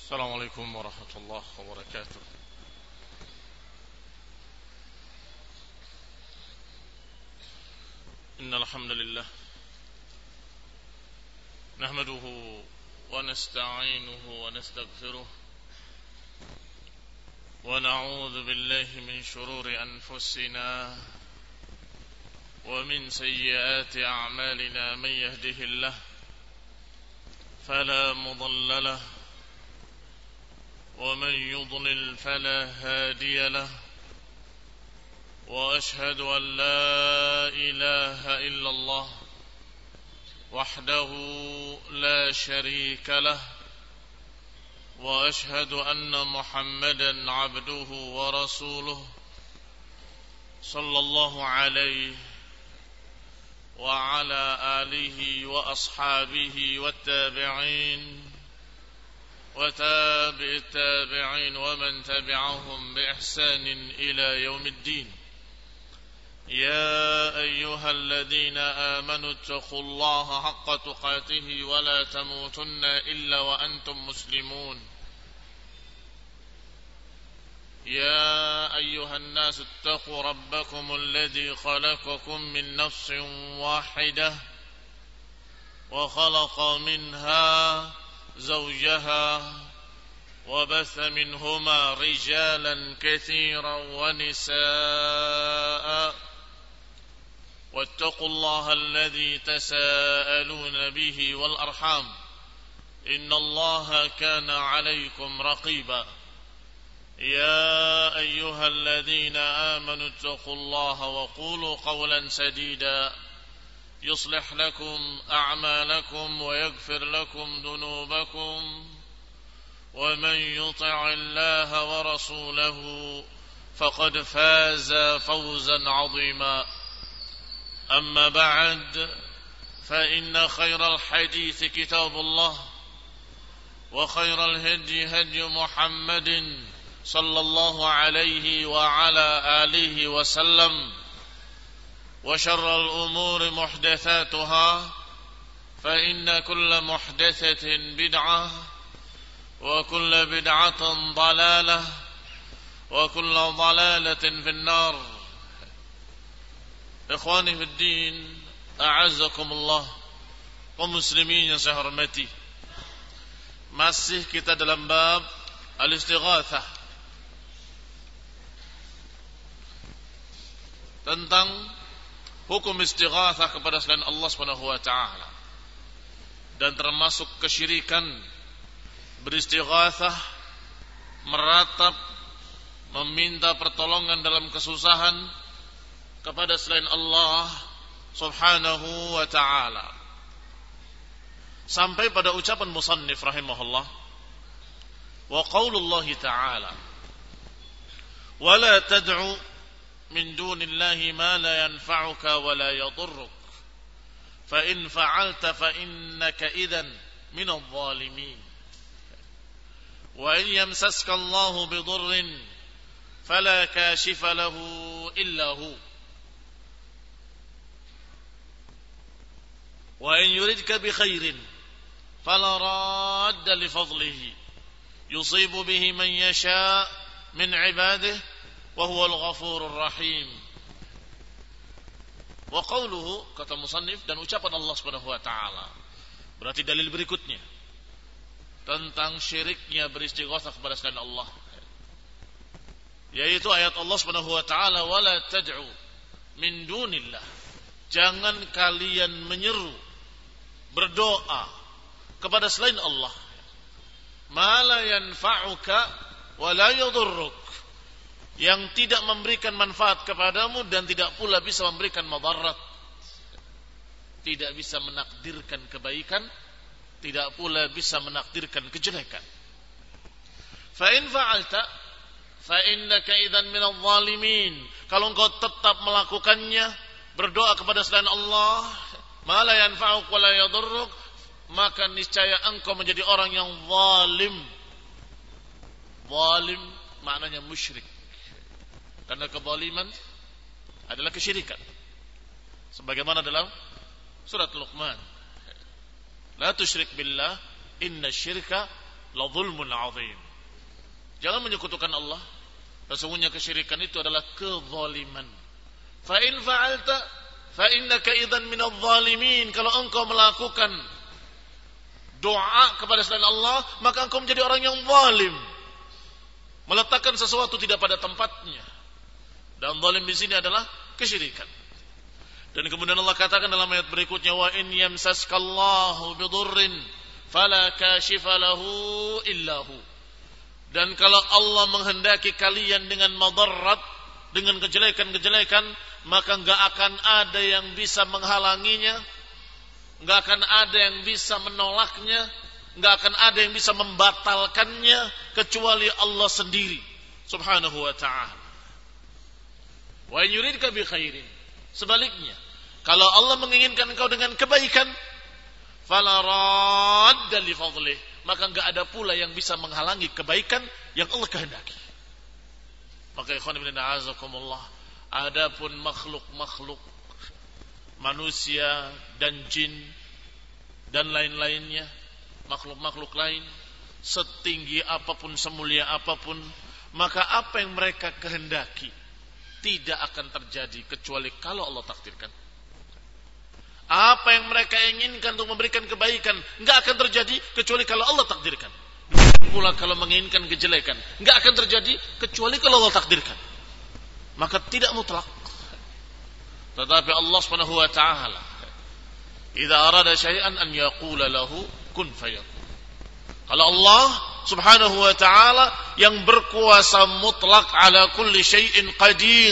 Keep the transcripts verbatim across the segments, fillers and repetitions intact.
السلام عليكم ورحمة الله وبركاته. إن الحمد لله نحمده ونستعينه ونستغفره ونعوذ بالله من شرور أنفسنا ومن سيئات أعمالنا. من يهده الله فلا مضل له ومن يضلل فلا هادي له، وأشهد أن لا إله إلا الله وحده لا شريك له، وأشهد أن محمدا عبده ورسوله صلى الله عليه وعلى آله وأصحابه والتابعين وتابع التابعين ومن تبعهم بإحسان إلى يوم الدين. يا أيها الذين آمنوا اتقوا الله حق تقاته ولا تموتن إلا وأنتم مسلمون. يا أيها الناس اتقوا ربكم الذي خلقكم من نفس واحدة وخلق منها زوجها وبث منهما رجالا كثيرا ونساء، واتقوا الله الذي تساءلون به والأرحام إن الله كان عليكم رقيبا. يا أيها الذين آمنوا اتقوا الله وقولوا قولا سديدا يصلح لكم أعمالكم ويغفر لكم ذنوبكم، ومن يطع الله ورسوله فقد فاز فوزا عظيما. أما بعد، فإن خير الحديث كتاب الله، وخير الهدي هدي محمد صلى الله عليه وعلى آله وسلم، وشر الأمور محدثاتها، فإن كل محدثة بدعة وكل بدعة ضلالة وكل ضلالة في النار. Ikhwani fi din, a'azzakumullah, kaum muslimin yang saya hormati. Masih kita dalam bab al-istighatsah, tentang hukum istighatsah kepada selain Allah Subhanahu wa taala, dan termasuk kesyirikan beristighatsah, meratap, meminta pertolongan dalam kesusahan kepada selain Allah Subhanahu wa taala. Sampai pada ucapan musannif rahimahullah, wa qaulullahi ta'ala, wa la tad'u min dunillahi ma la yanfa'uka wa la yadurruk, fa in fa'alta fa innaka idhan min adh-dhalimin, wa in yamsaska Allahu bidurrin fala kashifa lahu illa hu, wa in yuridka bi khairin fala radda li fadlihi yusibu bihi man yasha min ibadihi wa huwal ghafurur rahim. Wa qawluhu, kata musannif, dan ucapan Allah Subhanahu wa taala, berarti dalil berikutnya tentang syiriknya beristighatsah kepada selain Allah, yaitu ayat Allah Subhanahu wa taala, wala tad'u min dunillah, jangan kalian menyeru, berdoa kepada selain Allah, ma la yanfa'uka wa la yadurruk, yang tidak memberikan manfaat kepadamu dan tidak pula bisa memberikan madarat, tidak bisa menakdirkan kebaikan, tidak pula bisa menakdirkan kejelekan. Fa in fa'alta fa innaka idzan minadh dhalimin, kalau engkau tetap melakukannya, berdoa kepada selain Allah, ma la yanfa'uk wa la yadurruk, maka niscaya engkau menjadi orang yang zalim. Zalim maknanya musyrik, karena kezaliman adalah kesyirikan, sebagaimana dalam surat Luqman, la tusyrik billah inna syirka la zulmun 'adzim. Jangan menyekutukan Allah. Sesungguhnya kesyirikan itu adalah kezaliman. Fa in fa'alta fa innaka idzan minadh zalimin. Kalau engkau melakukan doa kepada selain Allah, maka engkau menjadi orang yang zalim. Meletakkan sesuatu tidak pada tempatnya. Dan zalim di sini adalah kesyirikan. Dan kemudian Allah katakan dalam ayat berikutnya, wa in yamsaskallahu bidurrin fala kashifa lahu illahu. Dan kalau Allah menghendaki kalian dengan madarat, dengan kejelekan-kejelekan, maka enggak akan ada yang bisa menghalanginya, enggak akan ada yang bisa menolaknya, enggak akan ada yang bisa membatalkannya kecuali Allah sendiri subhanahu wa ta'ala. Wa in yuridka bi khairin, sebaliknya, kalau Allah menginginkan engkau dengan kebaikan, fala radda li fadlih, maka enggak ada pula yang bisa menghalangi kebaikan yang Allah kehendaki. Maka ikhwan fillah a'azakumullah, adapun makhluk-makhluk manusia dan jin dan lain-lainnya, makhluk-makhluk lain, setinggi apapun, semulia apapun, maka apa yang mereka kehendaki tidak akan terjadi kecuali kalau Allah takdirkan. Apa yang mereka inginkan untuk memberikan kebaikan enggak akan terjadi kecuali kalau Allah takdirkan. Pula kalau menginginkan kejelekan enggak akan terjadi kecuali kalau Allah takdirkan. Maka tidak mutlak. Tetapi Allah Subhanahu wa taala idza arada syai'an an yaqula lahu kun fayakun. Kalau Allah Subhanahu wa taala yang berkuasa mutlak ala kulli syai'in qadir.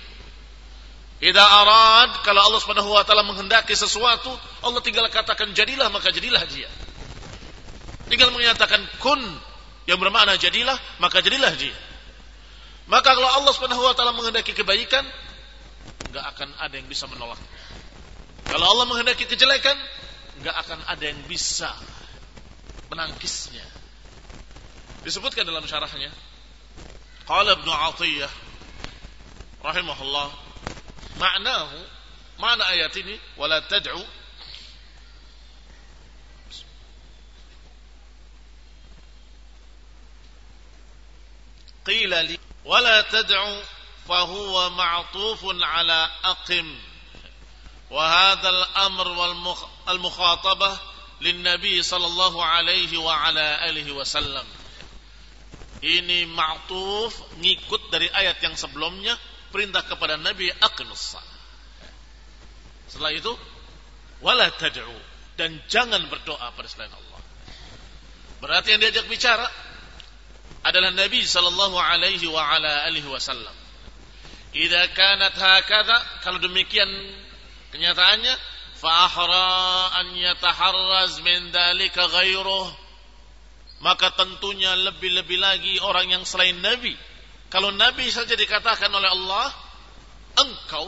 Idza arad, kalau Allah Subhanahu wa taala menghendaki sesuatu, Allah tinggal katakan jadilah, maka jadilah dia. Tinggal menyatakan kun, yang bermakna jadilah, maka jadilah dia. Maka kalau Allah Subhanahu wa taala menghendaki kebaikan, enggak akan ada yang bisa menolak. Kalau Allah menghendaki kejelekan, enggak akan ada yang bisa menangkisnya. Disebutkan dalam syarahnya, qala Ibnu Athiyyah rahimahullah, maknahu, makna ayat ini, wala tad'u, qila li wala tad'u fahuwa ma'tufun ala aqim, wa hadha al-amr wal al-mukhatabah lin-nabi sallallahu alaihi wa ala alihi wasallam. Ini ma'tuf, ngikut dari ayat yang sebelumnya, perintah kepada Nabi aqimus shalah. Setelah itu wala tad'u, dan jangan berdoa pada selain Allah. Berarti yang diajak bicara adalah Nabi sallallahu alaihi wa ala alihi wasallam. Idza kanat hakadha, kalau demikian kenyataannya, fa ahra an yataharraz min dzalika ghairuh, maka tentunya lebih-lebih lagi orang yang selain Nabi. Kalau Nabi saja dikatakan oleh Allah, engkau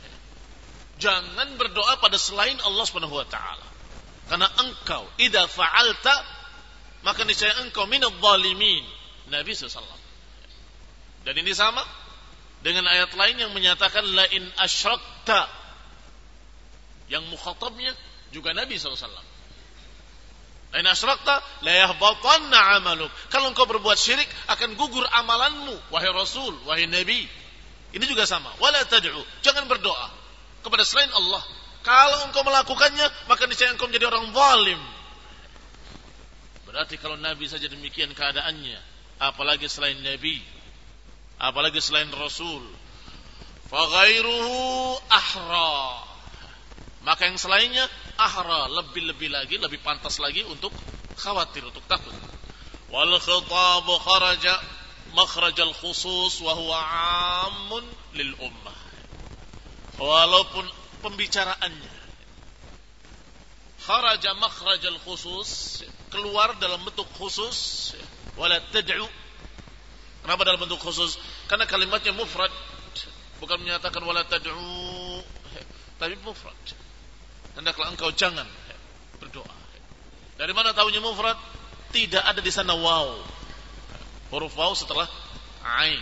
jangan berdoa pada selain Allah Subhanahu wa taala. Karena engkau idza fa'alta, maka niscaya engkau minadh dhalimin. Nabi sallallahu alaihi wasallam. Dan ini sama dengan ayat lain yang menyatakan la in asyrakta, yang mukhatabnya juga Nabi sallallahu alaihi wasallam. La in asyrakta la yahbatanna 'amaluk. Kalau engkau berbuat syirik akan gugur amalanmu, wahai Rasul, wahai Nabi. Ini juga sama. Wala tad'u, jangan berdoa kepada selain Allah. Kalau engkau melakukannya, maka niscaya engkau menjadi orang zalim. Berarti kalau Nabi saja demikian keadaannya, apalagi selain Nabi, apalagi selain Rasul. Fa ghairuhu ahra, maka yang selainnya ahra, lebih-lebih lagi, lebih pantas lagi untuk khawatir, untuk takut. Wal khitab kharaja makhrajal khusus wa huwa 'ammun lil ummah. Walaupun pembicaraannya kharaja makhrajal khusus, keluar dalam bentuk khusus, wala tad'u. Kenapa dalam bentuk khusus? Karena kalimatnya mufrad, bukan menyatakan wala tad'u, tapi mufrad. Hendaklah engkau jangan berdoa. Dari mana tahunya mufrad? Tidak ada di sana waw, huruf waw setelah ain.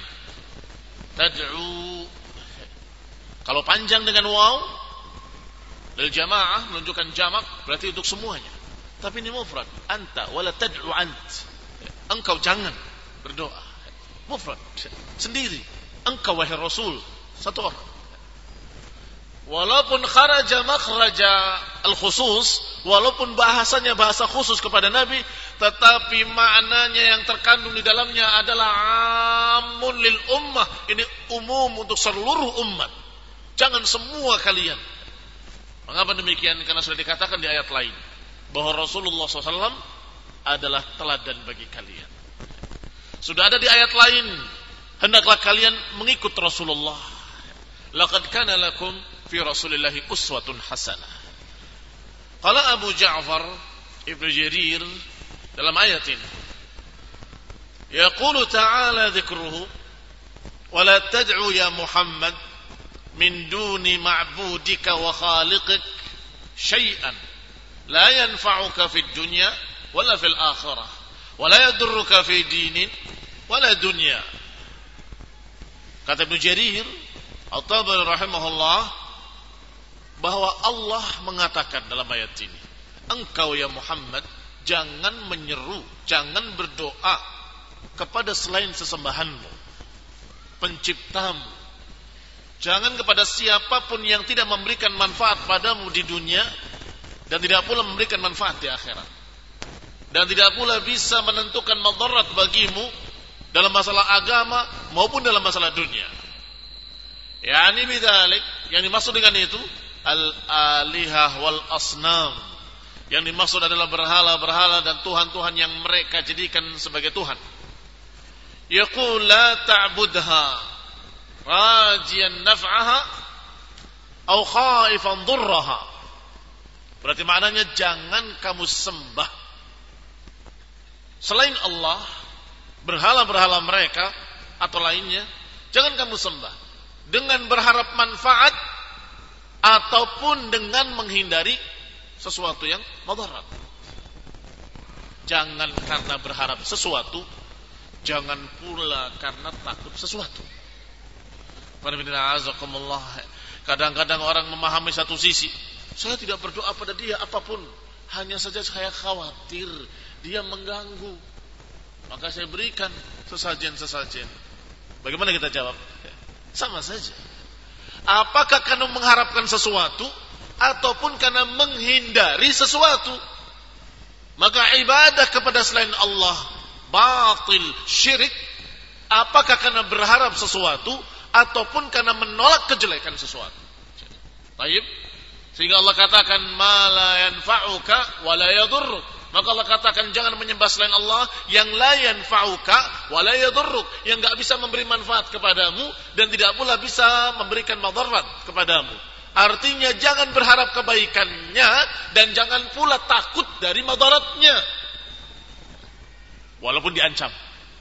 Tad'u, kalau panjang dengan waw lil jamaah, menunjukkan jamak, berarti untuk semuanya. Tapi ini mufrad, anta wala tad'u ant. engkau jangan berdoa. Mufrad, sendiri. Engkau wahai Rasul, satu orang. Walaupun kharaja makhraja al-khusus, walaupun bahasanya bahasa khusus kepada Nabi, tetapi maknanya yang terkandung di dalamnya adalah amun lil ummah. Ini umum untuk seluruh umat. Jangan semua kalian. Mengapa demikian? Karena sudah dikatakan di ayat lain bahwa Rasulullah shallallahu alaihi wasallam adalah teladan bagi kalian. Sudah ada di ayat lain, hendaklah kalian mengikut Rasulullah. Laqad kana lakum fi Rasulillahi uswatun hasanah. Qala Abu Ja'far Ibnu Jarir dalam ayat ini, yaqulu ta'ala dzikruhu wa la tad'u ya Muhammad min duni ma'budika wa khaliqik syai'an la yanfa'uka fid dunya wala fil akhirah wala yadurruka fi dinin wala dunya. Kata Ibnu Jarir At-Tabari rahimahullah bahwa Allah mengatakan dalam ayat ini, engkau ya Muhammad jangan menyeru, jangan berdoa kepada selain sesembahanmu, penciptamu. Jangan kepada siapapun yang tidak memberikan manfaat padamu di dunia dan tidak pula memberikan manfaat di akhirat. Dan tidak pula bisa menentukan madarat bagimu dalam masalah agama maupun dalam masalah dunia. Yani bidzalik, yang dimaksud dengan itu al-alihah wal asnam. Yang dimaksud adalah berhala-berhala dan tuhan-tuhan yang mereka jadikan sebagai Tuhan. Yaqul la ta'budha rajiyan naf'aha au khaifan dhurraha. Berarti maknanya jangan kamu sembah selain Allah, berhala-berhala mereka atau lainnya, jangan kamu sembah dengan berharap manfaat ataupun dengan menghindari sesuatu yang madarat. Jangan karena berharap sesuatu, jangan pula karena takut sesuatu. Kadang-kadang orang memahami satu sisi, saya tidak berdoa pada dia apapun, hanya saja saya khawatir dia mengganggu, maka saya berikan sesajen-sesajen. Bagaimana kita jawab? Sama saja. Apakah karena mengharapkan sesuatu ataupun karena menghindari sesuatu? Maka ibadah kepada selain Allah batil, syirik. Apakah karena berharap sesuatu ataupun karena menolak kejelekan sesuatu? Baik. Sehingga Allah katakan ma la yanfa'uka wa la yadurruk. Maka Allah katakan jangan menyembah selain Allah yang la yanfa'uka wa la yadurruk, yang enggak bisa memberi manfaat kepadamu dan tidak pula bisa memberikan madarat kepadamu. Artinya jangan berharap kebaikannya dan jangan pula takut dari madaratnya. Walaupun diancam.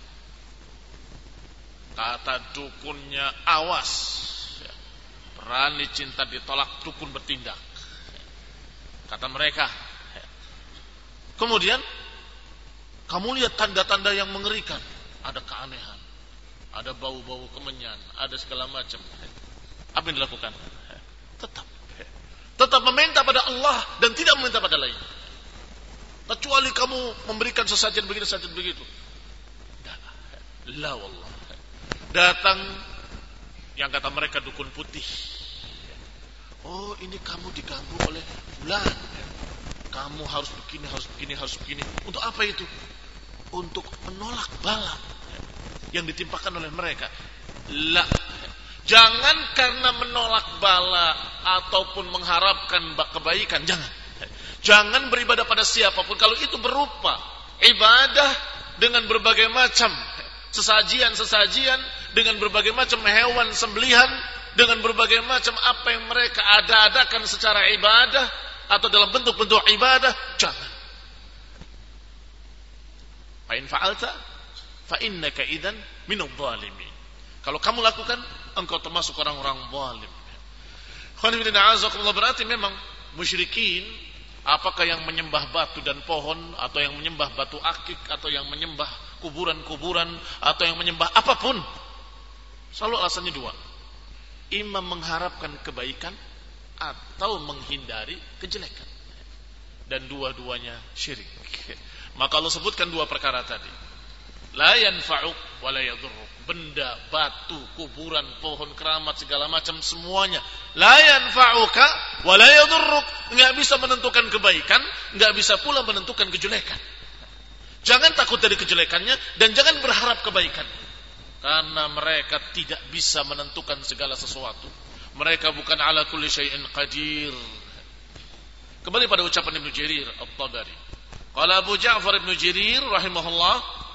Kata dukunnya, awas. Berani cinta ditolak, dukun bertindak. Kata mereka. Kemudian kamu lihat tanda-tanda yang mengerikan. Ada keanehan, ada bau-bau kemenyan, ada segala macam. Apa yang dilakukan? Tetap Tetap meminta pada Allah dan tidak meminta pada lain. Kecuali kamu memberikan sesajen begitu, sesajen begitu. La wallah. Datang yang kata mereka dukun putih. Oh, ini kamu diganggu oleh bulan. Kamu harus begini, harus begini, harus begini. Untuk apa itu? Untuk menolak bala yang ditimpakan oleh mereka. La. Jangan karena menolak bala ataupun mengharapkan kebaikan. Jangan. Jangan beribadah pada siapapun. Kalau itu berupa ibadah dengan berbagai macam sesajian-sesajian, dengan berbagai macam hewan sembelihan, dengan berbagai macam apa yang mereka ada-adakan secara ibadah atau dalam bentuk-bentuk ibadah, jangan. Fa in fa'alta fa innaka idzan minadh dhalimin. Kalau kamu lakukan, engkau termasuk orang-orang zalim. Berarti memang musyrikin, apakah yang menyembah batu dan pohon, atau yang menyembah batu akik, atau yang menyembah kuburan-kuburan, atau yang menyembah apapun, selalu alasannya dua. Imam mengharapkan kebaikan atau menghindari kejelekan. Dan dua-duanya syirik. Maka Allah sebutkan dua perkara tadi. La yanfa'uk wa la yadurruk. Benda, batu, kuburan, pohon keramat, segala macam semuanya. La yanfa'uka wa la yadurruk. Enggak bisa menentukan kebaikan, enggak bisa pula menentukan kejelekan. Jangan takut dari kejelekannya dan jangan berharap kebaikan. Karena mereka tidak bisa menentukan segala sesuatu. Mereka bukan ala kulli syai'in qadir. Kembali pada ucapan Ibnu Jarir At-Tabari. Qala Abu Ja'far Ibnu Jarir rahimahullah,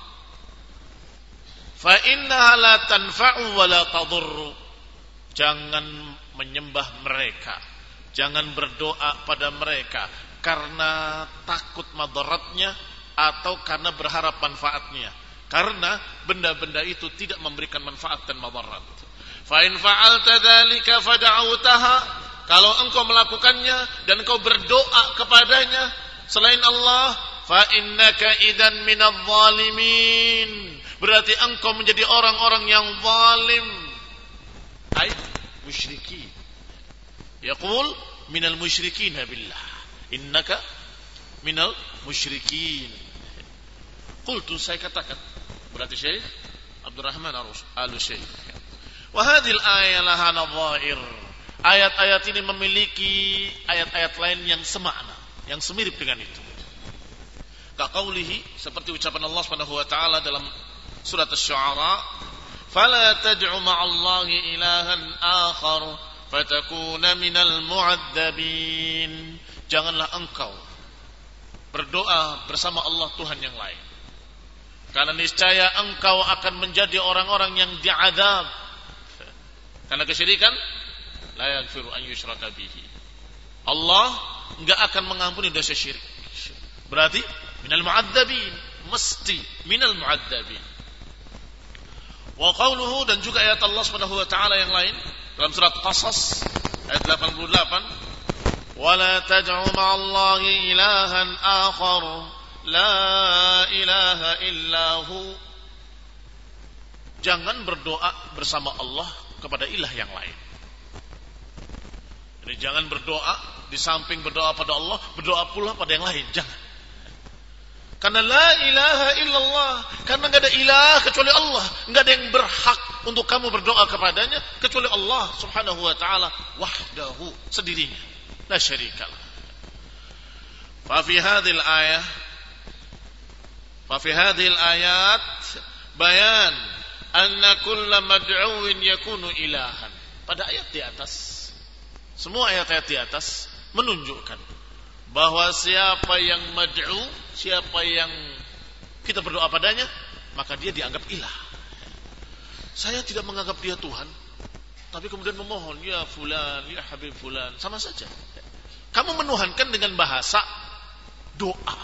fa innaha la tanfa'u wa la tadurru. Jangan menyembah mereka, jangan berdoa pada mereka karena takut madaratnya atau karena berharap manfaatnya. Karena benda-benda itu tidak memberikan manfaat dan madarat. Fa in fa'alta dzalika fad'autaha, kalau engkau melakukannya dan engkau berdoa kepadanya selain Allah, fa innaka idan minadh zalimin, berarti engkau menjadi orang-orang yang zalim, ay musyrikin. Yaqul minal musyrikin billah, innaka minal musyrikin. Qultu, saya katakan, berarti Syekh Abdurrahman Al-Syekh, wa hadhil ayat laha nadhair. Ayat-ayat ini memiliki ayat-ayat lain yang semakna, yang semirip dengan itu. Kaqaulihi, seperti ucapan Allah Subhanahu wa taala dalam surat Asy-Syu'ara, fala tad'u ma'allahi ilahan akhar fatakuna minal mu'adzabin. Janganlah engkau berdoa bersama Allah Tuhan yang lain, karena niscaya engkau akan menjadi orang-orang yang diazab. Karena kesyirikan, la yaghfiru an yushraka bihi. Allah enggak akan mengampuni dosa syirik. Berarti minal mu'adzabin, mesti minal mu'adzabin. Wa qawluhu, dan juga ayat Allah Subhanahu wa taala yang lain dalam surat Qasas ayat delapan puluh delapan, wala taj'u ma'allahi ilahan akhar la ilaha illahu. Jangan berdoa bersama Allah kepada ilah yang lain. Jadi jangan berdoa di samping berdoa pada Allah, berdoa pula pada yang lain, jangan. Karena la ilaha illallah, karena enggak ada ilah kecuali Allah, enggak ada yang berhak untuk kamu berdoa kepadanya kecuali Allah Subhanahu wa taala wahdahu, sendirinya, la syarikalah. Fa fi hadhil ayah fa fi hadhil ayat bayan anna kulla mad'uin yakunu ilahan. Pada ayat di atas, semua ayat-ayat di atas menunjukkan bahwa siapa yang mad'u, siapa yang kita berdoa padanya, maka dia dianggap ilah. Saya tidak menganggap dia Tuhan, tapi kemudian memohon, ya fulan, ya habib fulan, sama saja. Kamu menuhankan dengan bahasa doa.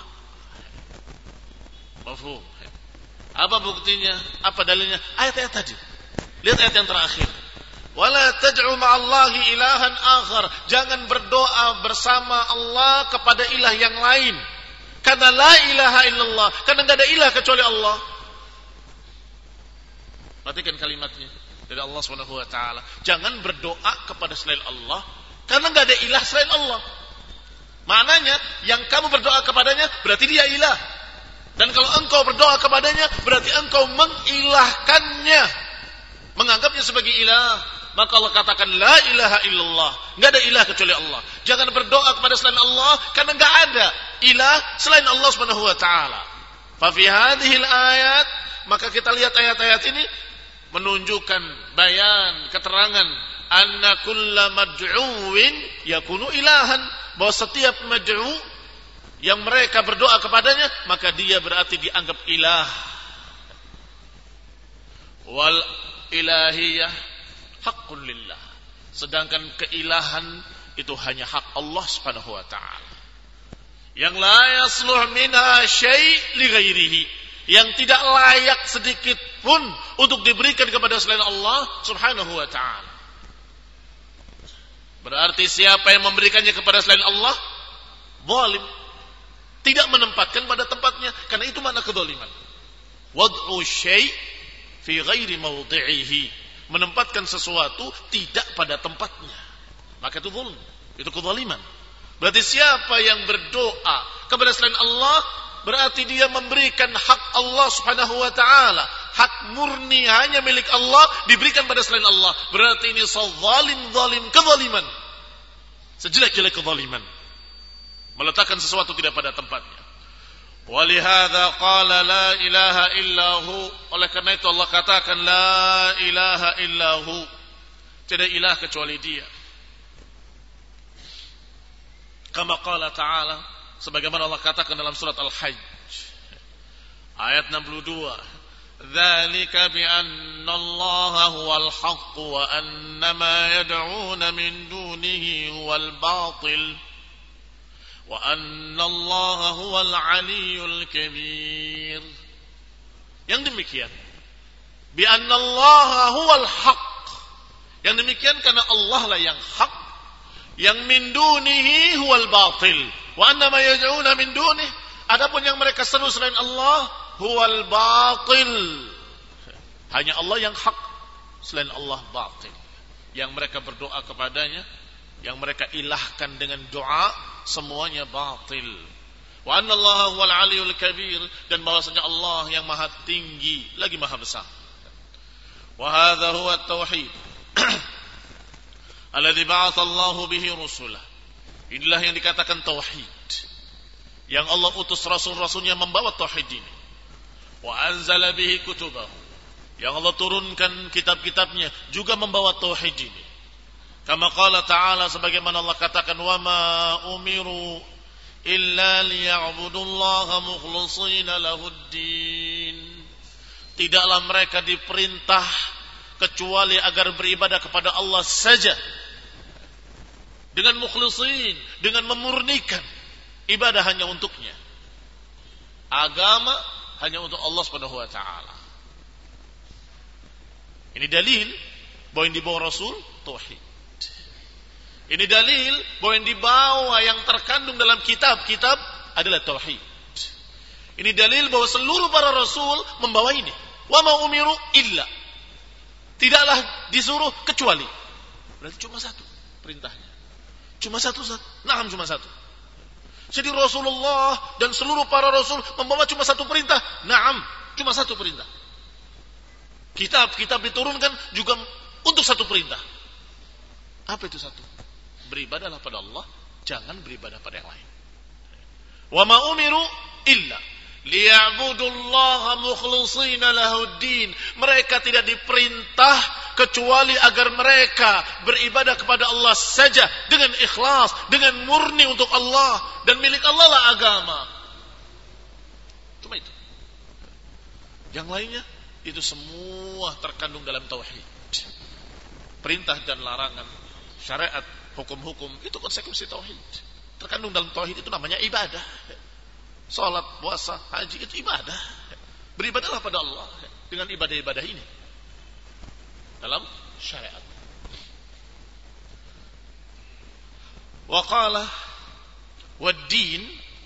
Mafhum? Apa buktinya? Apa dalilnya? Ayat-ayat tadi. Lihat ayat yang terakhir. Wala taj'u ma'allahi ilahan akhar. Jangan berdoa bersama Allah kepada ilah yang lain. Karena la ilaha illallah, karena enggak ada ilah kecuali Allah. Perhatikan kalimatnya dari Allah Subhanahu wa taala. Jangan berdoa kepada selain Allah karena enggak ada ilah selain Allah. Maknanya yang kamu berdoa kepadanya berarti dia ilah. Dan kalau engkau berdoa kepadanya berarti engkau mengilahkannya, menganggapnya sebagai ilah. Maka Allah katakan la ilaha illallah, enggak ada ilah kecuali Allah. Jangan berdoa kepada selain Allah karena enggak ada ilah selain Allah Subhanahu wa taala. Fa fi hadhil ayat, maka kita lihat ayat-ayat ini menunjukkan bayan, keterangan anna kulla mad'uin yakunu ilahan, bahwa setiap mad'u yang mereka berdoa kepadanya maka dia berarti dianggap ilah. Wal ilahiyah haqqun lillah, sedangkan keilahan itu hanya hak Allah Subhanahu wa taala, yang la yasluh minha syai' li ghairihi, yang tidak layak sedikit pun untuk diberikan kepada selain Allah Subhanahu wa taala. Berarti siapa yang memberikannya kepada selain Allah zalim, tidak menempatkan pada tempatnya, karena itu makna kedzaliman. Wad'u syai' fi ghairi mawdi'ihi, menempatkan sesuatu tidak pada tempatnya, maka itu zulm, itu kezaliman. Berarti siapa yang berdoa kepada selain Allah berarti dia memberikan hak Allah Subhanahu wa taala, hak murni hanya milik Allah diberikan pada selain Allah. Berarti ini zalim zalim kezaliman. Sejelek-jelek kezaliman. Meletakkan sesuatu tidak pada tempatnya. Walihada qala la ilaha illahu. Oleh karena itu Allah katakan la ilaha illahu. Tidak ilah kecuali dia. Kama qala ta'ala, sebagaimana Allah katakan dalam surat Al-Hajj ayat enam puluh dua, dzalika bi anna Allaha huwal haqq wa anna ma yad'una min dunihi huwal batil wa anna Allaha huwal aliyyul kabir. Yang demikian, bi anna Allaha huwal haqq, yang demikian karena Allah lah yang hak, yang min dunihi huwal batil wa anna ma yad'una min dunihi, adapun yang mereka seru selain Allah huwal batil, hanya Allah yang hak, selain Allah batil. Yang mereka berdoa kepadanya, yang mereka ilahkan dengan doa, semuanya batil. Wa anna Allaha huwal aliyyul kabir, dan bahwasanya Allah yang maha tinggi lagi maha besar. Wa hadza huwa at-tauhid alladzi ba'atha Allahu bihi rusulah. Inilah yang dikatakan tauhid, yang Allah utus rasul-rasulnya membawa tauhid ini. Wa anzala bihi kutubahu, yang Allah turunkan kitab-kitabnya juga membawa tauhid ini. Kama qala ta'ala, sebagaimana Allah katakan, wa ma umiru illa liya'budullaha mukhlishina lahuddin. Tidaklah mereka diperintah kecuali agar beribadah kepada Allah saja dengan mukhlisin, dengan memurnikan ibadah hanya untuknya. Agama hanya untuk Allah Subhanahu wa taala. Ini dalil bahwa yang dibawa Rasul tauhid. Ini dalil bahwa yang dibawa, yang terkandung dalam kitab-kitab adalah tauhid. Ini dalil bahwa seluruh para rasul membawa ini. Wa ma umiru illa, tidaklah disuruh kecuali. Berarti cuma satu perintahnya. Cuma satu, satu. Naam, cuma satu. Jadi Rasulullah dan seluruh para rasul membawa cuma satu perintah. Naam, cuma satu perintah. Kitab-kitab diturunkan juga untuk satu perintah. Apa itu satu? Beribadahlah pada Allah, jangan beribadah pada yang lain. Wa ma umiru illa liya'budullaha mukhlishina lahuddin. Mereka tidak diperintah kecuali agar mereka beribadah kepada Allah saja dengan ikhlas, dengan murni untuk Allah, dan milik Allah lah agama. Cuma itu. Yang lainnya itu semua terkandung dalam tauhid. Perintah dan larangan, syariat, hukum-hukum, itu konsekuensi tauhid. Terkandung dalam tauhid, itu namanya ibadah. Salat, puasa, haji, itu ibadah. Beribadahlah pada Allah dengan ibadah-ibadah ini dalam syariat. Wa qala wad-din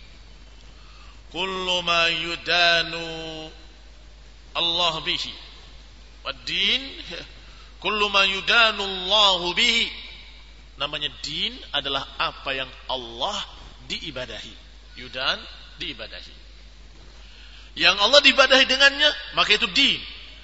kullu ma yudanu Allah bihi. Wad-din kullu ma yudanu Allah bihi. Namanya din adalah apa yang Allah diibadahi. Yudan, diibadahi. Yang Allah diibadahi dengannya, maka itu din.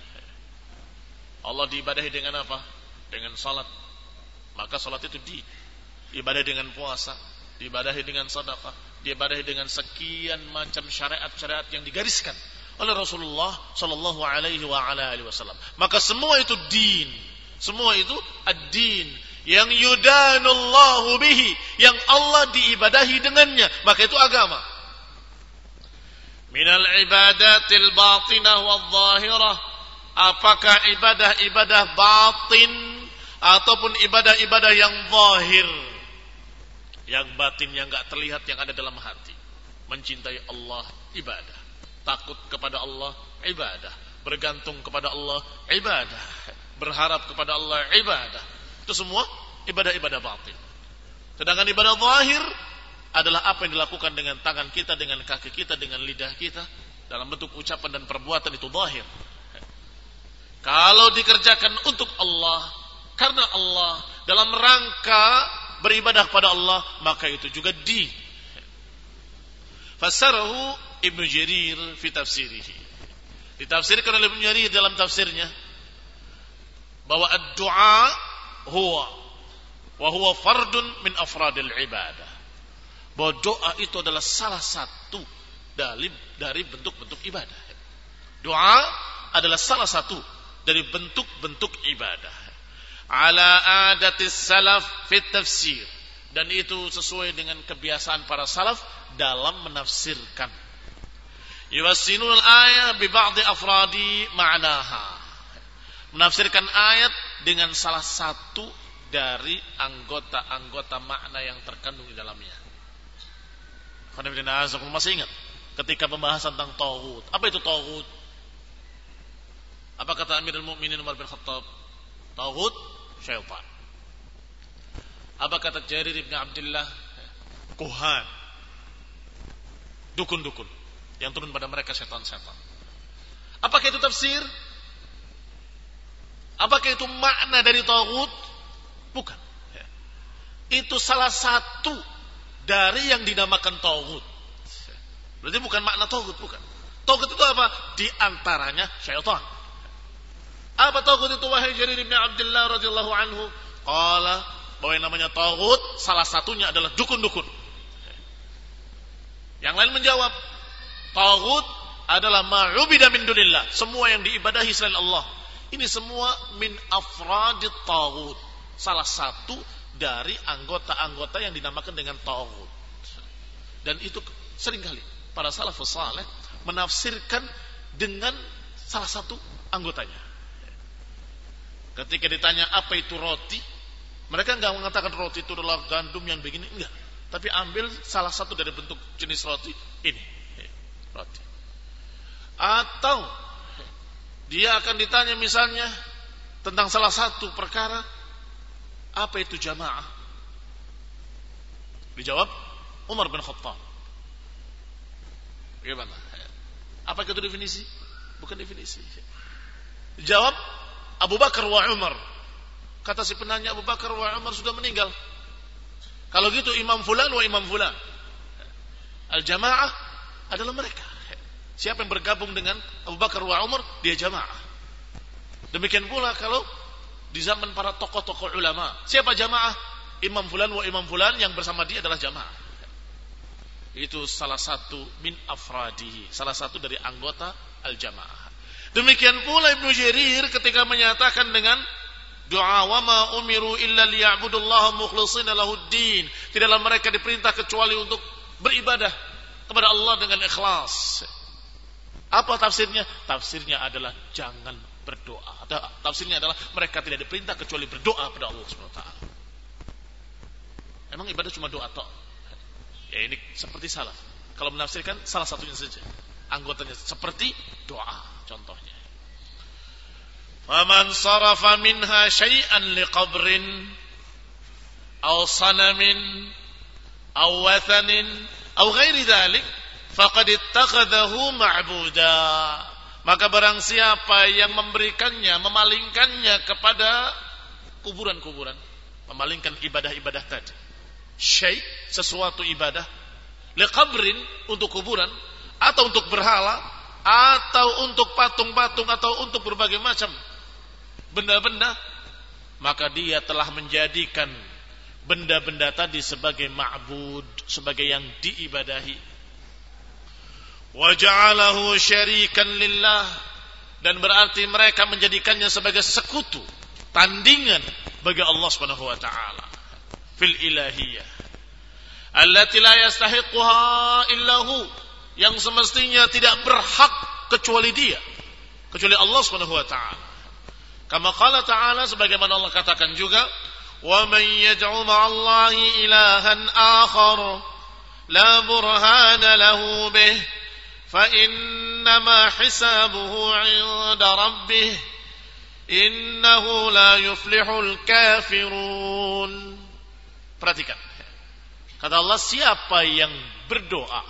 Allah diibadahi dengan apa? Dengan salat, maka salat itu din. Diibadahi dengan puasa, diibadahi dengan sedekah, diibadahi dengan sekian macam syariat-syariat yang digariskan oleh Rasulullah sallallahu alaihi wa ala alihi wasallam. Maka semua itu din. Semua itu ad-din yang yudanullahu bihi, yang Allah diibadahi dengannya, maka itu agama. Minal ibadatil batinah wal zahirah, apakah ibadah-ibadah batin ataupun ibadah-ibadah yang zahir, yang batin, yang enggak terlihat, yang ada dalam hati. Mencintai Allah, ibadah. Takut kepada Allah, ibadah. Bergantung kepada Allah, ibadah. Berharap kepada Allah, ibadah. Itu semua ibadah-ibadah batin. Sedangkan ibadah zahir adalah apa yang dilakukan dengan tangan kita, dengan kaki kita, dengan lidah kita, dalam bentuk ucapan dan perbuatan, itu zahir. Kalau dikerjakan untuk Allah, karena Allah, dalam rangka beribadah kepada Allah, maka itu juga din. Fasarahu Ibnu Jarir fi tafsirihi. Ditafsirkan oleh Ibnu Jarir dalam tafsirnya bahwa ad-du'a huwa wa huwa fardun min afradil ibadah. Bahwa doa itu adalah salah satu dari dari bentuk-bentuk ibadah. Doa adalah salah satu dari bentuk-bentuk ibadah. Ala adatis salaf fit tafsir, dan itu sesuai dengan kebiasaan para salaf dalam menafsirkan. Yuwassinul ayat bi ba'di afradi ma'naha. Menafsirkan ayat dengan salah satu dari anggota-anggota makna yang terkandung di dalamnya. Masih ingat ketika pembahasan tentang tauhid. Apa itu tauhid? Apa kata Amirul Mukminin Umar bin Khattab? Tauhid syaitan. Apa kata Jarir bin Abdullah? Kuhan, dukun-dukun yang turun pada mereka setan-setan. Apakah itu tafsir? Apakah itu makna dari tauhid? Bukan. Itu salah satu dari yang dinamakan tauhid. Berarti bukan makna tauhid, bukan. Tauhid itu apa? Di antaranya syaitan. Apa tauhid itu wahai Jarir bin Abdullah radhiyallahu anhu? Qala, bahwa yang namanya tauhid salah satunya adalah dukun-dukun. Yang lain menjawab, tauhid adalah ma'ubida min dunillah, semua yang diibadahi selain Allah. Ini semua min afradit tauhid, salah satu dari anggota-anggota yang dinamakan dengan tauhid. Dan itu seringkali para salafus saleh menafsirkan dengan salah satu anggotanya. Ketika ditanya apa itu roti, mereka enggak mengatakan roti itu adalah gandum yang begini, enggak. Tapi ambil salah satu dari bentuk jenis roti ini, roti. Atau dia akan ditanya misalnya tentang salah satu perkara, apa itu jamaah? Dijawab Umar bin Khattab. Bagaimana? Apa itu definisi? Bukan definisi. Jawab Abu Bakar wa Umar. Kata si penanya, Abu Bakar wa Umar sudah meninggal. Kalau gitu Imam Fulan wa Imam Fulan. Al-jamaah adalah mereka. Siapa yang bergabung dengan Abu Bakar wa Umar, dia jamaah. Demikian pula kalau di zaman para tokoh-tokoh ulama, siapa jamaah? Imam Fulan wa Imam Fulan, yang bersama dia adalah jamaah. Itu salah satu min afradihi, salah satu dari anggota al-jamaah. Demikian pula Ibnu Jarir ketika menyatakan dengan doa, wa ma umiru illa liya'budullaha mukhlishina lahuddin. Tidaklah mereka diperintah kecuali untuk beribadah kepada Allah dengan ikhlas. Apa tafsirnya? Tafsirnya adalah jangan berdoa. Tafsirnya adalah mereka tidak diperintah kecuali berdoa pada Allah subhanahu wa taala. Emang ibadah cuma doa tok? Ya ini seperti salaf. Kalau menafsirkan salah satunya saja, anggotanya seperti doa contohnya. Faman sarafa minha syai'an liqabrin aw sanamin aw wathanin aw ghairi dhalik faqad ittakhadhahu ma'buda. Maka barang siapa yang memberikannya, memalingkannya kepada kuburan-kuburan, memalingkan ibadah-ibadah tadi, syai' sesuatu ibadah, liqabrin untuk kuburan, atau untuk berhala, atau untuk patung-patung, atau untuk berbagai macam benda-benda, maka dia telah menjadikan benda-benda tadi sebagai ma'bud, sebagai yang diibadahi. Wa ja'alahu syarikan lillah, dan berarti mereka menjadikannya sebagai sekutu, tandingan bagi Allah Subhanahu wa taala fil ilahiyah allati la yastahiquha illahu, yang semestinya tidak berhak kecuali dia, kecuali Allah Subhanahu wa taala. Kama qala ta'ala, sebagaimana Allah katakan juga, wa man yad'u ma'allahi ilahan akhar la burhana lahu bih fa innama hisabuhu 'inda rabbih innahu la yuflihul kafirun. Perhatikan, kata Allah, siapa yang berdoa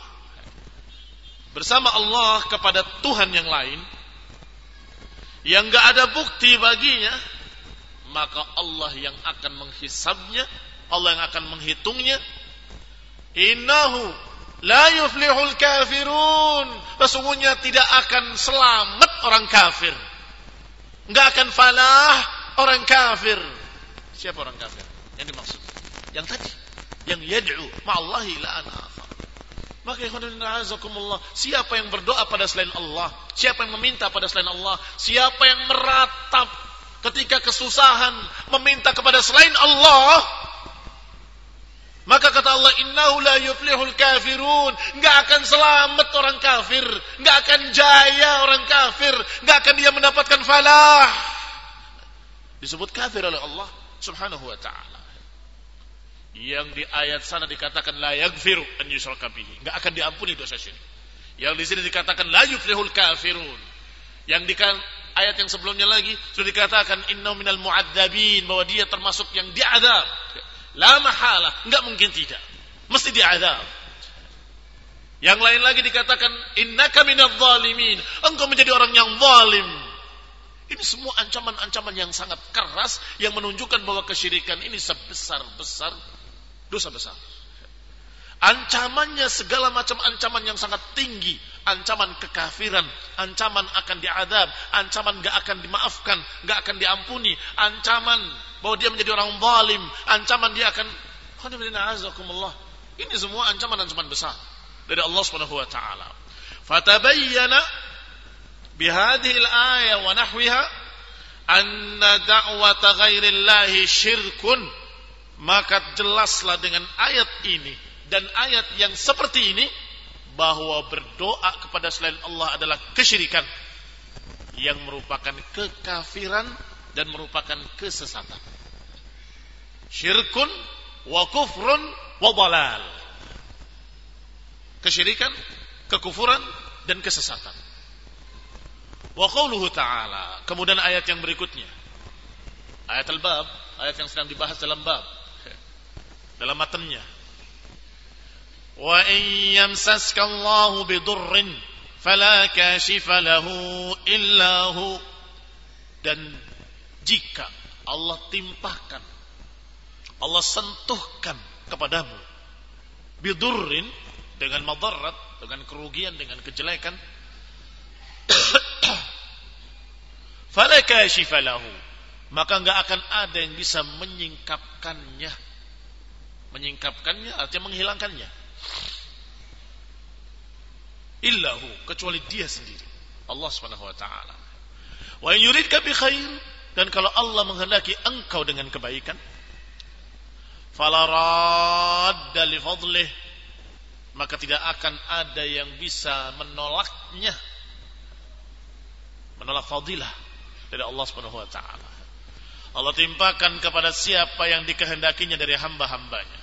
bersama Allah kepada Tuhan yang lain yang gak ada bukti baginya, maka Allah yang akan menghisabnya, Allah yang akan menghitungnya. Innahu La yuflihul kafirun. Sesungguhnya tidak akan selamat orang kafir. Enggak akan falah orang kafir. Siapa orang kafir yang dimaksud? Yang tadi, yang yad'u ma'allahi ilahan akhar. Maka ikhwanullah, siapa yang berdoa pada selain Allah, siapa yang meminta pada selain Allah, siapa yang meratap ketika kesusahan meminta kepada selain Allah, maka kata Allah, innahu la yuflihul kafirun, enggak akan selamat orang kafir, enggak akan jaya orang kafir, enggak akan dia mendapatkan falah. Disebut kafir oleh Allah Subhanahu wa taala. Yang di ayat sana dikatakan la yaghfiru an yushraka bihi, enggak akan diampuni dosa syirik. Yang di sini dikatakan la yuflihul kafirun. Yang di ayat yang sebelumnya lagi sudah dikatakan innahu minal mu'adzabin, bahwa dia termasuk yang diazab. La mahala, enggak mungkin tidak, mesti diazab. Yang lain lagi dikatakan innaka minadh dhalimin, engkau menjadi orang yang zalim. Ini semua ancaman-ancaman yang sangat keras yang menunjukkan bahwa kesyirikan ini sebesar-besar dosa besar. Ancamannya segala macam ancaman yang sangat tinggi, ancaman kekafiran, ancaman akan diazab, ancaman enggak akan dimaafkan, enggak akan diampuni, ancaman bahwa dia menjadi orang zalim, ancaman dia akan ini semua ancaman-ancaman besar dari Allah Subhanahu wa taala. Fatabayyana bihadhihi al-ayah wa nahwiha anna da'wata ghairillahi syirkun, maka jelaslah dengan ayat ini dan ayat yang seperti ini bahwa berdoa kepada selain Allah adalah kesyirikan yang merupakan kekafiran dan merupakan kesesatan. Syirkun wa kufrun wa dhalal. Kesyirikan, kekufuran dan kesesatan. Wa qauluhu ta'ala, kemudian ayat yang berikutnya, ayat al-bab, ayat yang sedang dibahas dalam bab, dalam matanya. Wa in yamsaska Allahu bidurrin fala kashifa lahu illa hu, dan jika Allah timpahkan, Allah sentuhkan kepadamu bidurrin, dengan madarat, dengan kerugian, dengan kejelekan, fala kashifa lahu, maka enggak akan ada yang bisa menyingkapkannya. Menyingkapkannya artinya menghilangkannya. Illahu, kecuali dia sendiri, Allah Subhanahu wa taala. Wa in yuridka bi khair, dan kalau Allah menghendaki engkau dengan kebaikan, fala radda li fadlih, maka tidak akan ada yang bisa menolaknya, menolak fadilah dari Allah Subhanahu wa taala. Allah timpakan kepada siapa yang dikehendakinya dari hamba-hambanya.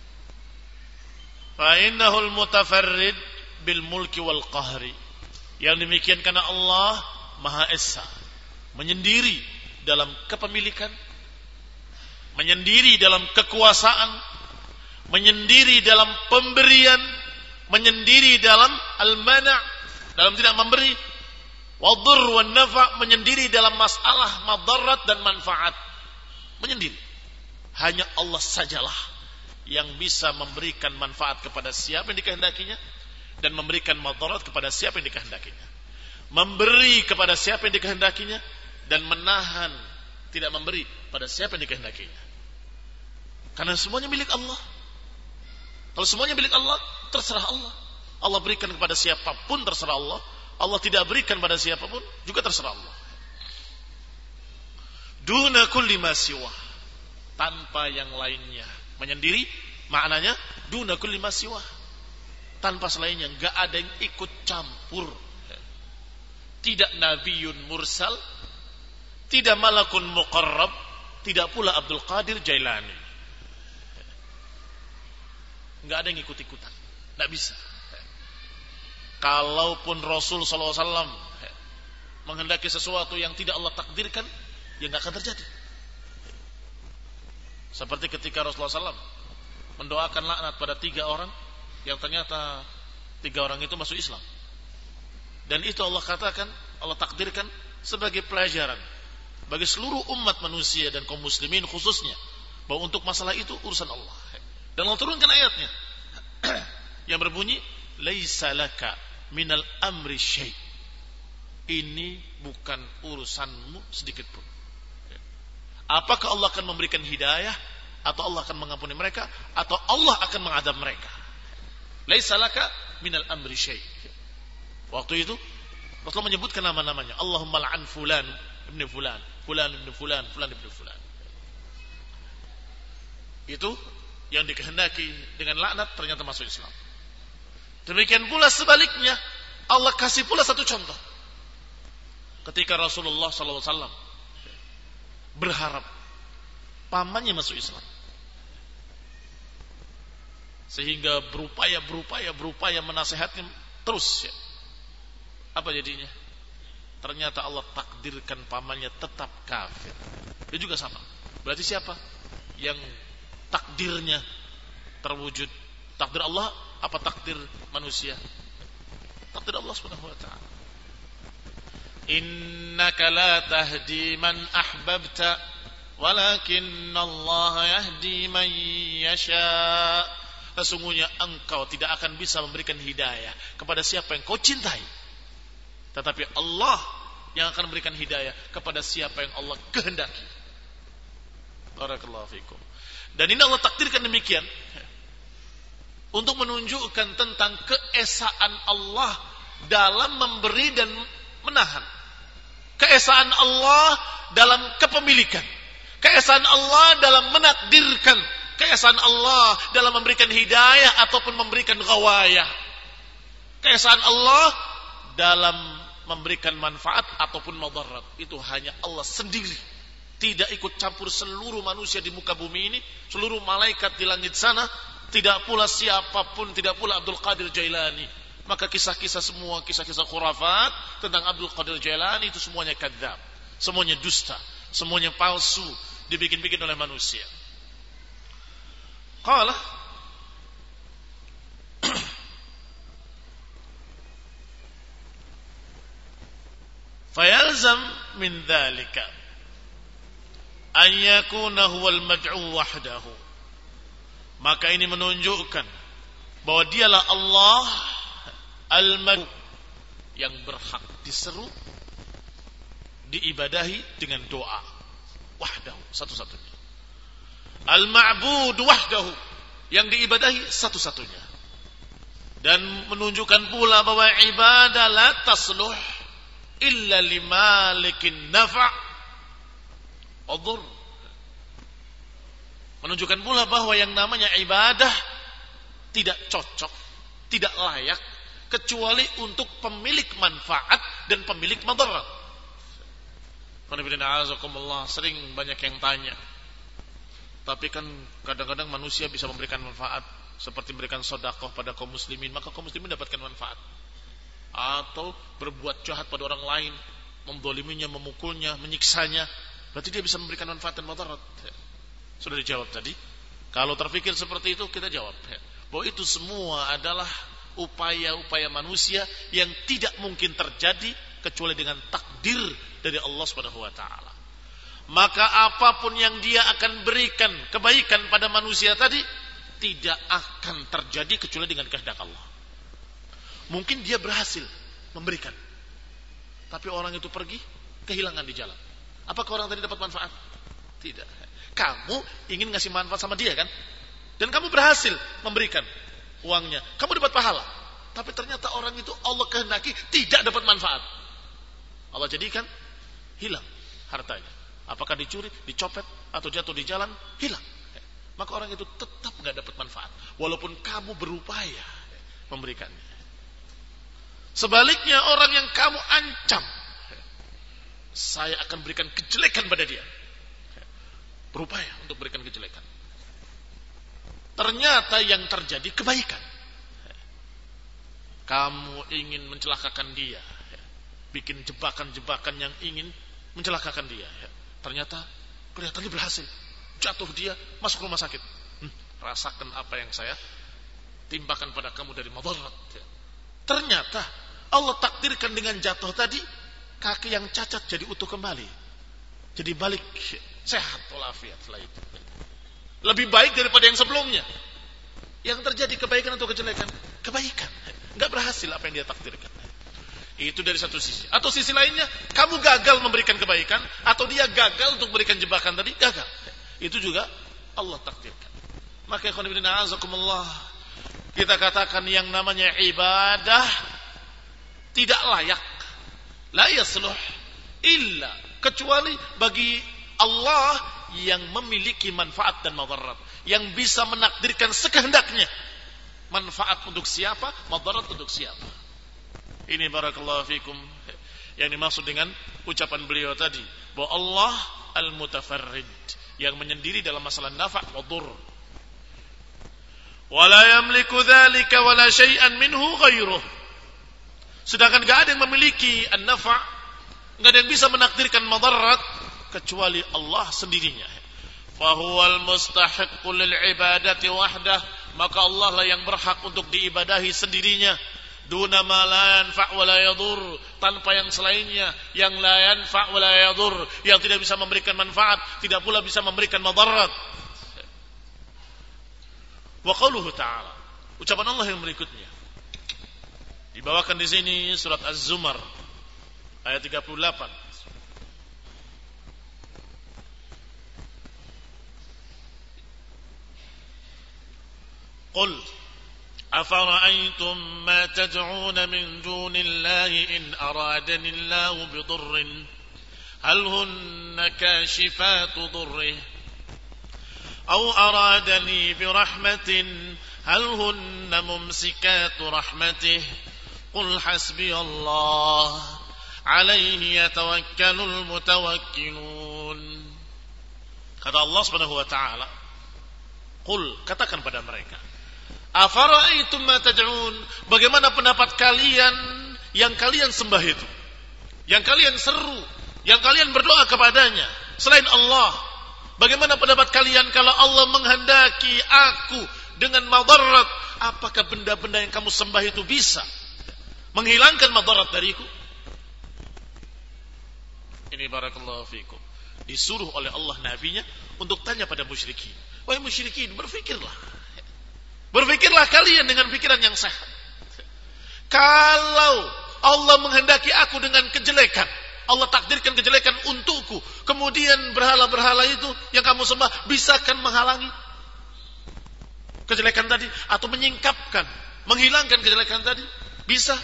Fa innahul mutafarrid bil mulki wal qahri, yang demikian karena Allah Maha Esa, menyendiri dalam kepemilikan, menyendiri dalam kekuasaan, menyendiri dalam pemberian, menyendiri dalam al-mana', dalam tidak memberi, wadhur wan nafa', menyendiri dalam masalah madarat dan manfaat, menyendiri. Hanya Allah sajalah yang bisa memberikan manfaat kepada siapa yang dikehendakinya dan memberikan madarat kepada siapa yang dikehendakinya, memberi kepada siapa yang dikehendakinya dan menahan tidak memberi pada siapa yang dikehendakinya. Karena semuanya milik Allah. Kalau semuanya milik Allah, terserah Allah. Allah berikan kepada siapapun, terserah Allah. Allah tidak berikan pada siapapun, juga terserah Allah. Duna kulli ma siwa, tanpa yang lainnya. Menyendiri maknanya duna kulli ma siwa, tanpa selainnya, enggak ada yang ikut campur. Tidak nabiyun mursal, tidak malakun muqarrab, tidak pula Abdul Qadir Jailani. Enggak ada yang ikut-ikutan, enggak bisa. Kalaupun Rasul sallallahu alaihi wasallam menghendaki sesuatu yang tidak Allah takdirkan, ya enggak akan terjadi. Seperti ketika Rasulullah sallallahu alaihi wasallam mendoakan laknat pada tiga orang yang ternyata tiga orang itu masuk Islam. Dan itu Allah katakan, Allah takdirkan sebagai pelajaran bagi seluruh umat manusia dan kaum muslimin khususnya, bahwa untuk masalah itu urusan Allah. Dan Allah turunkan ayatnya. yang berbunyi laisa laka minal amri syai'. Ini bukan urusanmu sedikit pun. Apakah Allah akan memberikan hidayah, atau Allah akan mengampuni mereka, atau Allah akan mengadab mereka? Laisa laka minal amri syai'. Waktu itu Rasulullah menyebutkan nama-namanya. Allahumma la'an fulan ibn fulan, fulan ibn fulan, fulan ibn fulan. Itu yang dikehendaki dengan laknat ternyata masuk Islam. Demikian pula sebaliknya, Allah kasih pula satu contoh. Ketika Rasulullah sallallahu alaihi wasallam berharap pamannya masuk Islam, sehingga berupaya berupaya berupaya menasihatnya terus, ya. Apa jadinya? Ternyata Allah takdirkan pamannya tetap kafir. Dia juga sama. Berarti siapa yang takdirnya terwujud? Takdir Allah apa takdir manusia? Takdir Allah Subhanahu wa taala. Innaka la tahdi man ahbabta walakinna Allah yahdi man yasha. Sesungguhnya engkau tidak akan bisa memberikan hidayah kepada siapa yang kau cintai, tetapi Allah yang akan memberikan hidayah kepada siapa yang Allah kehendaki. Barakallahu fikum. Dan ini Allah takdirkan demikian untuk menunjukkan tentang keesaan Allah dalam memberi dan menahan. Keesaan Allah dalam kepemilikan. Keesaan Allah dalam menakdirkan. Keesaan Allah dalam memberikan hidayah ataupun memberikan ghawayah. Keesaan Allah dalam memberikan manfaat ataupun madarat. Itu hanya Allah sendiri. Tidak ikut campur seluruh manusia di muka bumi ini, seluruh malaikat di langit sana, tidak pula siapapun, tidak pula Abdul Qadir Jailani. Maka kisah-kisah semua, kisah-kisah khurafat tentang Abdul Qadir Jailani itu semuanya kadzab, semuanya dusta, semuanya palsu, dibikin-bikin oleh manusia. Qala fayalzam min dzalika an yakuna huwal mad'u wahdahu. Maka ini menunjukkan bahwa dialah Allah al-mad'u yang berhak diseru, diibadahi dengan doa, wahdahu, satu-satunya. Al-ma'bud wahdahu, yang diibadahi satu-satunya. Dan menunjukkan pula bahwa ibadah la tasluh illa limalikin nafa' adhur. Menunjukkan pula bahwa yang namanya ibadah tidak cocok, tidak layak kecuali untuk pemilik manfaat dan pemilik madarat. Sering banyak yang tanya, tapi kan kadang-kadang manusia bisa memberikan manfaat seperti memberikan sedekah pada kaum muslimin, maka kaum muslimin mendapatkan manfaat. Atau berbuat jahat pada orang lain, mendoliminya, memukulnya, menyiksanya, berarti dia bisa memberikan manfaat dan madarat. Sudah dijawab tadi. Kalau terfikir seperti itu, kita jawab bahwa itu semua adalah upaya-upaya manusia yang tidak mungkin terjadi kecuali dengan takdir dari Allah Subhanahu wa taala. Maka apapun yang dia akan berikan kebaikan pada manusia tadi tidak akan terjadi kecuali dengan kehendak Allah. Mungkin dia berhasil memberikan, tapi orang itu pergi kehilangan di jalan. Apakah orang tadi dapat manfaat? Tidak. Kamu ingin ngasih manfaat sama dia kan? Dan kamu berhasil memberikan uangnya, kamu dapat pahala. Tapi ternyata orang itu Allah kehendaki tidak dapat manfaat. Allah jadikan hilang hartanya. Apakah dicuri, dicopet, atau jatuh di jalan, hilang. Maka orang itu tetap gak dapat manfaat, walaupun kamu berupaya memberikannya. Sebaliknya, orang yang kamu ancam, saya akan berikan kejelekan pada dia, berupaya untuk berikan kejelekan, ternyata yang terjadi kebaikan. Kamu ingin mencelakakan dia, bikin jebakan-jebakan yang ingin mencelakakan dia, ternyata kelihatannya berhasil, jatuh dia masuk rumah sakit. hmm, Rasakan apa yang saya timpakan pada kamu dari madarat. Ternyata Allah takdirkan dengan jatuh tadi, kaki yang cacat jadi utuh kembali, jadi balik sehat walafiat setelah itu. Lebih baik daripada yang sebelumnya. Yang terjadi kebaikan atau kejelekan? kebaikan. Enggak berhasil apa yang dia takdirkan. Itu dari satu sisi. Atau sisi lainnya, kamu gagal memberikan kebaikan, atau dia gagal untuk memberikan jebakan tadi, gagal. Itu juga Allah takdirkan. Maka ikhwan fillah azakumullah, kita katakan yang namanya ibadah tidak layak, la yasluh illa, kecuali bagi Allah yang memiliki manfaat dan madarat, yang bisa menakdirkan sekehendaknya manfaat untuk siapa, madarat untuk siapa. Ini barakallahu fikum yang dimaksud dengan ucapan beliau tadi, bahwa Allah al-mutafarrid, yang menyendiri dalam masalah nafa' wa dhur. Wala yamliku dzalika wala syai'an minhu ghairuh. Sedangkan enggak ada yang memiliki an-nafa', enggak ada yang bisa menakdirkan madarat kecuali Allah sendirinya. Fa huwal mustahiqqu lil ibadati wahdah, maka Allah lah yang berhak untuk diibadahi sendirinya. Duna ma la yanfa' wa la yadur, tanpa yang selainnya yang la yanfa' wa la yadur, yang tidak bisa memberikan manfaat, tidak pula bisa memberikan madarat. Wa qauluhu ta'ala, ucapan Allah yang berikutnya dibawakan di sini surat Az-Zumar ayat tiga puluh delapan. Qul afara'aytum ma tad'un min dunillahi in aradani Allahu bidurrin hal hunna kashifatu durrihi aw aradani birahmatin hal hunna mumsikatu rahmatihi qul hasbiyallah alaihi yatawakkalul mutawakkilun. Kata Allah Subhanahu wa taala, qul, katakan pada mereka, afara'aitum ma tad'un, bagaimana pendapat kalian yang kalian sembah itu, yang kalian seru, yang kalian berdoa kepadanya selain Allah. Bagaimana pendapat kalian kalau Allah menghendaki aku dengan madarat, apakah benda-benda yang kamu sembah itu bisa menghilangkan madarat dariku? Ini barakallahu fikum, disuruh oleh Allah nabinya untuk tanya pada musyrikin. Wahai musyrikin, berfikirlah. Berfikirlah kalian dengan pikiran yang sehat. Kalau Allah menghendaki aku dengan kejelekan, Allah takdirkan kejelekan untukku, kemudian berhala-berhala itu yang kamu sembah bisakah menghalangi kejelekan tadi atau menyingkapkan, menghilangkan kejelekan tadi? Bisa.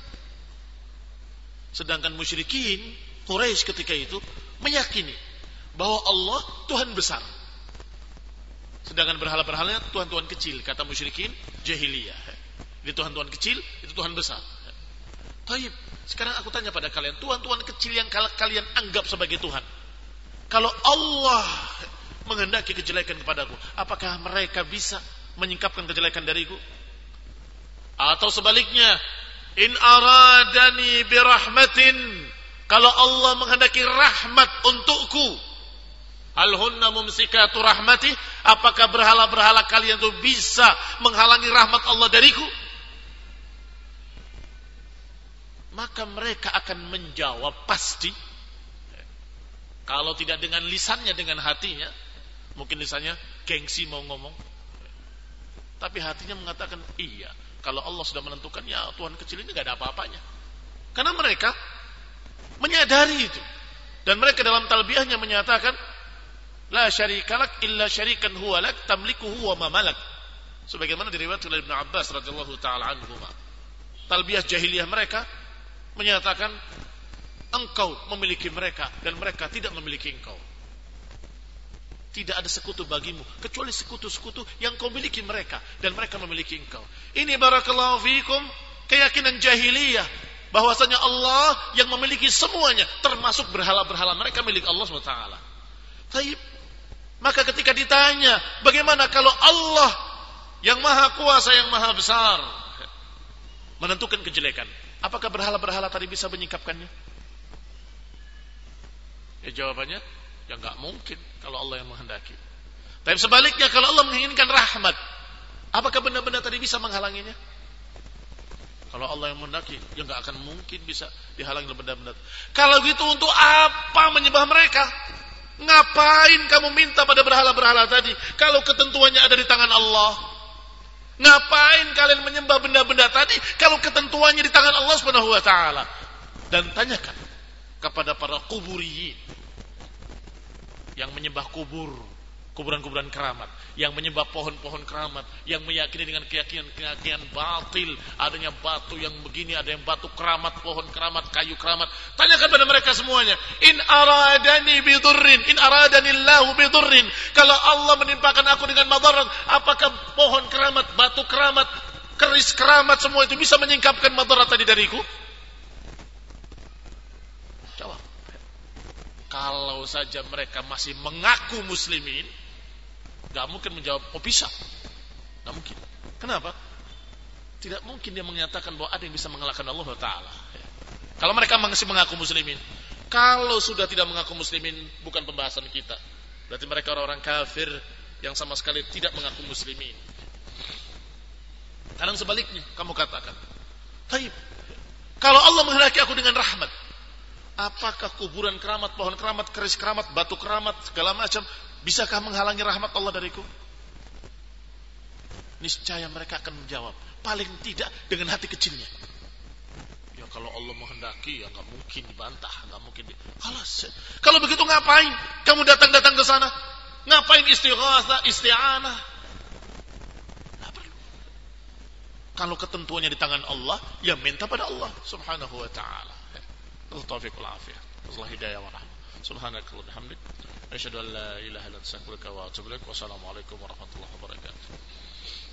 Sedangkan musyrikin Quraisy ketika itu meyakini bahwa Allah Tuhan besar, sedangkan berhala-berhalanya Tuhan-Tuhan kecil. Kata musyrikin jahiliyah, ini Tuhan-Tuhan kecil, itu Tuhan besar. Taib, sekarang aku tanya pada kalian, Tuhan-Tuhan kecil yang kalian anggap sebagai Tuhan, kalau Allah menghendaki kejelekan kepadaku, apakah mereka bisa menyingkapkan kejelekan dariku? Atau sebaliknya, in aradani birahmatin, kalau Allah menghendaki rahmat untukku, hal hunna mumsikatu rahmati, apakah berhala-berhala kalian itu bisa menghalangi rahmat Allah dariku? Maka mereka akan menjawab pasti, kalau tidak dengan lisannya, dengan hatinya. Mungkin lisannya gengsi mau ngomong, tapi hatinya mengatakan iya, kalau Allah sudah menentukan, ya Tuhan kecil ini gak ada apa-apanya. Karena mereka menyadari itu, dan mereka dalam talbiyahnya menyatakan, la syarikalak illa syarikan huwa lak tamliku huwa ma malak, sebagaimana diriwayatkan oleh Ibnu Abbas radhiyallahu taala anhuma. Talbiyah jahiliyah mereka menyatakan, engkau memiliki mereka dan mereka tidak memiliki engkau. Tidak ada sekutu bagimu kecuali sekutu-sekutu yang kau miliki mereka dan mereka memiliki engkau. Ini barakallahu fikum keyakinan jahiliyah bahwasanya Allah yang memiliki semuanya, termasuk berhala-berhala mereka milik Allah subhanahu wa taala. Taib. Maka ketika ditanya, bagaimana kalau Allah yang maha kuasa, yang maha besar menentukan kejelekan, apakah berhala-berhala tadi bisa menyingkapkannya? Ya jawabannya, ya enggak mungkin kalau Allah yang menghendaki. Tapi sebaliknya, kalau Allah menginginkan rahmat, apakah benda-benda tadi bisa menghalanginya? Kalau Allah yang menghendaki, ya enggak akan mungkin bisa dihalangi oleh benda-benda. Kalau gitu, untuk apa menyembah mereka? Ngapain kamu minta pada berhala-berhala tadi kalau ketentuannya ada di tangan Allah? Ngapain kalian menyembah benda-benda tadi kalau ketentuannya di tangan Allah Subhanahu wa taala? Dan tanyakan kepada para kuburiyin yang menyembah kubur, kuburan-kuburan keramat, yang menyembah pohon-pohon keramat, yang meyakini dengan keyakinan-keyakinan batil, adanya batu yang begini, ada yang batu keramat, pohon keramat, kayu keramat. Tanyakan pada mereka semuanya, in aradani bidurrin, in aradanillahu bidurrin, kalau Allah menimpakan aku dengan madarat, apakah pohon keramat, batu keramat, keris keramat, semua itu bisa menyingkapkan madarat tadi dariku? Jawab. Kalau saja mereka masih mengaku muslimin, gak mungkin menjawab, oh bisa. Gak mungkin. Kenapa? Tidak mungkin dia menyatakan bahwa ada yang bisa mengalahkan Allah Ta'ala. Kalau mereka masih mengaku muslimin. Kalau sudah tidak mengaku muslimin, bukan pembahasan kita. Berarti mereka orang-orang kafir yang sama sekali tidak mengaku muslimin. Kadang sebaliknya, kamu katakan, taib, kalau Allah menghendaki aku dengan rahmat, apakah kuburan keramat, pohon keramat, keris keramat, batu keramat, segala macam, bisakah menghalangi rahmat Allah dariku? Niscaya mereka akan menjawab, paling tidak dengan hati kecilnya. Ya kalau Allah menghendaki, ya nggak mungkin dibantah, nggak mungkin. Di... Alas, kalau begitu ngapain kamu datang-datang ke sana? Ngapain istighatsah, isti'anah? Nggak perlu. Kalau ketentuannya di tangan Allah, ya minta pada Allah Subhanahu wa Ta'ala. Allah taufiq wal afiyah. Allah hidayah wa rahmah. Subhanakallahumma wa bihamdik, asyhadu an la ilaha illa anta astaghfiruka wa atubu ilaik. Wassalamualaikum warahmatullahi wabarakatuh.